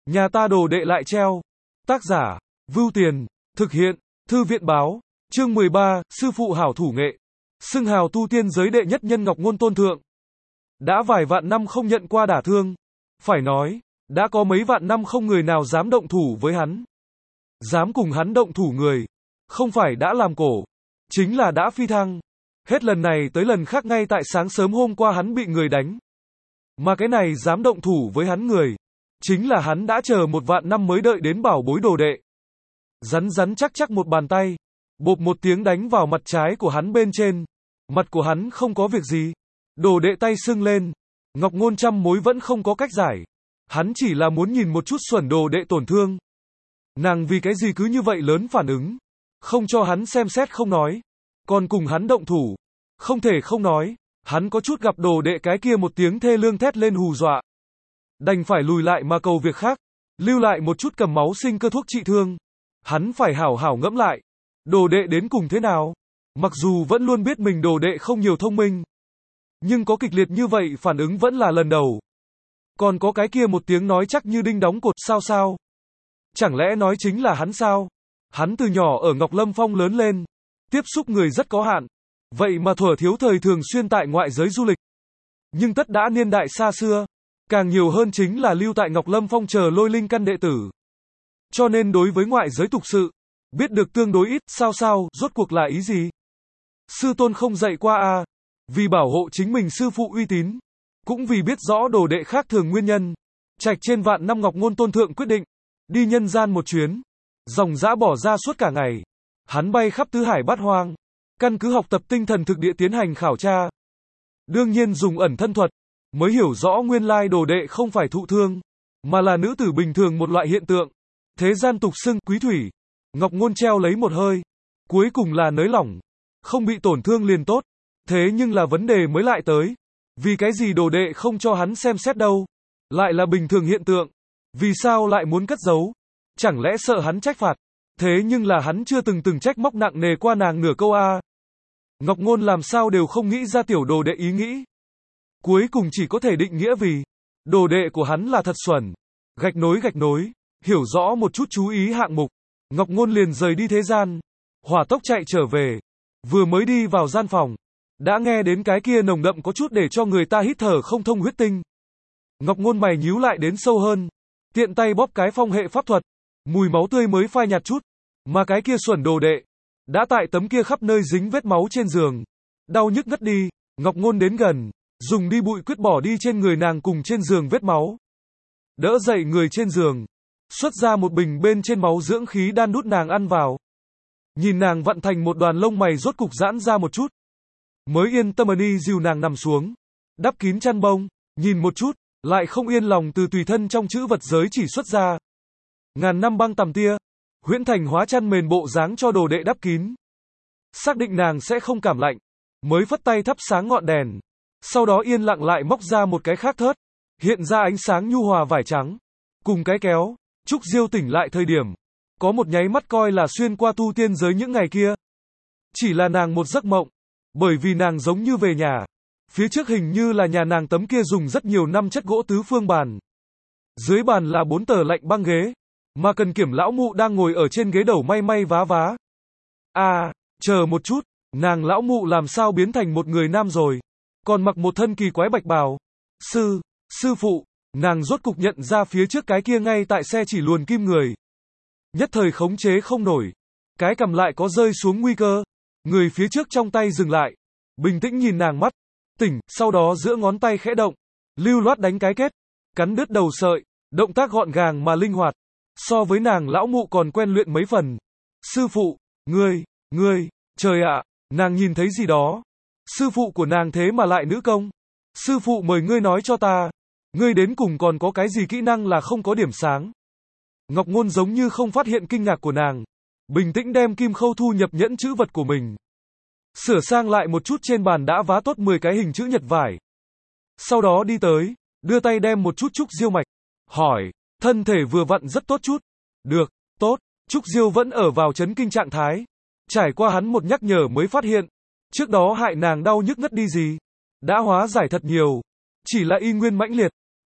Nhà ta đồ đệ lại treo. Tác giả, Vưu Tiền, thực hiện, Thư viện báo, chương 13, sư phụ hảo thủ nghệ. Xưng hào tu tiên giới đệ nhất nhân Ngọc Ngôn Tôn Thượng. Đã vài vạn năm không nhận qua đả thương. Phải nói, đã có mấy vạn năm không người nào dám động thủ với hắn. Dám cùng hắn động thủ người. Không phải đã làm cổ. Chính là đã phi thăng. Hết lần này tới lần khác ngay tại sáng sớm hôm qua hắn bị người đánh. Mà cái này dám động thủ với hắn người. Chính là hắn đã chờ một vạn năm mới đợi đến bảo bối đồ đệ. Rắn rắn chắc chắc một bàn tay. Bộp một tiếng đánh vào mặt trái của hắn bên trên. Mặt của hắn không có việc gì. Đồ đệ tay sưng lên. Ngọc Ngôn trăm mối vẫn không có cách giải. Hắn chỉ là muốn nhìn một chút xuẩn đồ đệ tổn thương. Nàng vì cái gì cứ như vậy lớn phản ứng. Không cho hắn xem xét không nói. Còn cùng hắn động thủ. Không thể không nói. Hắn có chút gặp đồ đệ cái kia một tiếng thê lương thét lên hù dọa. Đành phải lùi lại mà cầu việc khác. Lưu lại một chút cầm máu sinh cơ thuốc trị thương. Hắn phải hảo hảo ngẫm lại. Đồ đệ đến cùng thế nào? Mặc dù vẫn luôn biết mình đồ đệ không nhiều thông minh. Nhưng có kịch liệt như vậy phản ứng vẫn là lần đầu. Còn có cái kia một tiếng nói chắc như đinh đóng cột sao. Chẳng lẽ nói chính là hắn sao? Hắn từ nhỏ ở Ngọc Lâm Phong lớn lên. Tiếp xúc người rất có hạn. Vậy mà thuở thiếu thời thường xuyên tại ngoại giới du lịch. Nhưng tất đã niên đại xa xưa. Càng nhiều hơn chính là lưu tại Ngọc Lâm Phong chờ lôi linh căn đệ tử. Cho nên đối với ngoại giới tục sự, biết được tương đối ít, sao, rốt cuộc là ý gì? Sư tôn không dạy qua à? Vì bảo hộ chính mình sư phụ uy tín. Cũng vì biết rõ đồ đệ khác thường nguyên nhân. Trạch trên vạn năm Ngọc Ngôn Tôn Thượng quyết định. Đi nhân gian một chuyến. Dòng dã bỏ ra suốt cả ngày. Hắn bay khắp tứ hải bát hoang. Căn cứ học tập tinh thần thực địa tiến hành khảo tra. Đương nhiên dùng ẩn thân thuật. Mới hiểu rõ nguyên lai đồ đệ không phải thụ thương. Mà là nữ tử bình thường một loại hiện tượng. Thế gian tục xưng quý thủy. Ngọc Ngôn treo lấy một hơi. Cuối cùng là nới lỏng. Không bị tổn thương liền tốt. Thế nhưng là vấn đề mới lại tới. Vì cái gì đồ đệ không cho hắn xem xét đâu. Lại là bình thường hiện tượng. Vì sao lại muốn cất giấu? Chẳng lẽ sợ hắn trách phạt? Thế nhưng là hắn chưa từng trách móc nặng nề qua nàng nửa câu a. Ngọc Ngôn làm sao đều không nghĩ ra tiểu đồ đệ ý nghĩ. Cuối cùng chỉ có thể định nghĩa vì đồ đệ của hắn là thật xuẩn. Gạch nối, hiểu rõ một chút chú ý hạng mục. Ngọc Ngôn liền rời đi thế gian. Hỏa tốc chạy trở về. Vừa mới đi vào gian phòng. Đã nghe đến cái kia nồng đậm có chút để cho người ta hít thở không thông huyết tinh. Ngọc Ngôn mày nhíu lại đến sâu hơn. Tiện tay bóp cái phong hệ pháp thuật. Mùi máu tươi mới phai nhạt chút. Mà cái kia xuẩn đồ đệ. Đã tại tấm kia khắp nơi dính vết máu trên giường. Đau nhức ngất đi. Ngọc Ngôn đến gần. Dùng đi bụi quyết bỏ đi trên người nàng cùng trên giường vết máu. Đỡ dậy người trên giường. Xuất ra một bình bên trên máu dưỡng khí đan đút nàng ăn vào. Nhìn nàng vặn thành một đoàn lông mày rốt cục giãn ra một chút. Mới yên tâm đi dìu nàng nằm xuống. Đắp kín chăn bông. Nhìn một chút. Lại không yên lòng từ tùy thân trong chữ vật giới chỉ xuất ra. Ngàn năm băng tằm tia. Huyễn thành hóa chăn mền bộ dáng cho đồ đệ đắp kín. Xác định nàng sẽ không cảm lạnh. Mới phất tay thắp sáng ngọn đèn. Sau đó yên lặng lại móc ra một cái khác thớt. Hiện ra ánh sáng nhu hòa vải trắng. Cùng cái kéo. Trúc Diêu tỉnh lại thời điểm. Có một nháy mắt coi là xuyên qua tu tiên giới những ngày kia. Chỉ là nàng một giấc mộng. Bởi vì nàng giống như về nhà. Phía trước hình như là nhà nàng tấm kia dùng rất nhiều năm chất gỗ tứ phương bàn. Dưới bàn là 4 tờ lạnh băng ghế. Mà Cần Kiểm lão mụ đang ngồi ở trên ghế đầu may vá. À, chờ một chút. Nàng lão mụ làm sao biến thành một người nam rồi. Còn mặc một thân kỳ quái bạch bào. Sư phụ, nàng rốt cục nhận ra phía trước cái kia ngay tại xe chỉ luồn kim người. Nhất thời khống chế không nổi. Cái cầm lại có rơi xuống nguy cơ. Người phía trước trong tay dừng lại. Bình tĩnh nhìn nàng mắt. Tỉnh, sau đó giữa ngón tay khẽ động. Lưu loát đánh cái kết. Cắn đứt đầu sợi. Động tác gọn gàng mà linh hoạt. So với nàng lão mụ còn quen luyện mấy phần. Sư phụ, ngươi, trời ạ, nàng nhìn thấy gì đó. Sư phụ của nàng thế mà lại nữ công. Sư phụ mời ngươi nói cho ta. Ngươi đến cùng còn có cái gì kỹ năng là không có điểm sáng. Ngọc Ngôn giống như không phát hiện kinh ngạc của nàng. Bình tĩnh đem kim khâu thu nhập nhẫn chữ vật của mình. Sửa sang lại một chút trên bàn đã vá tốt 10 cái hình chữ nhật vải. Sau đó đi tới, đưa tay đem một chút Trúc Diêu mạch. Hỏi, thân thể vừa vặn rất tốt chút. Được, tốt, Trúc Diêu vẫn ở vào chấn kinh trạng thái. Trải qua hắn một nhắc nhở mới phát hiện. Trước đó hại nàng đau nhức ngất đi gì. Đã hóa giải thật nhiều. Chỉ là y nguyên mãnh liệt.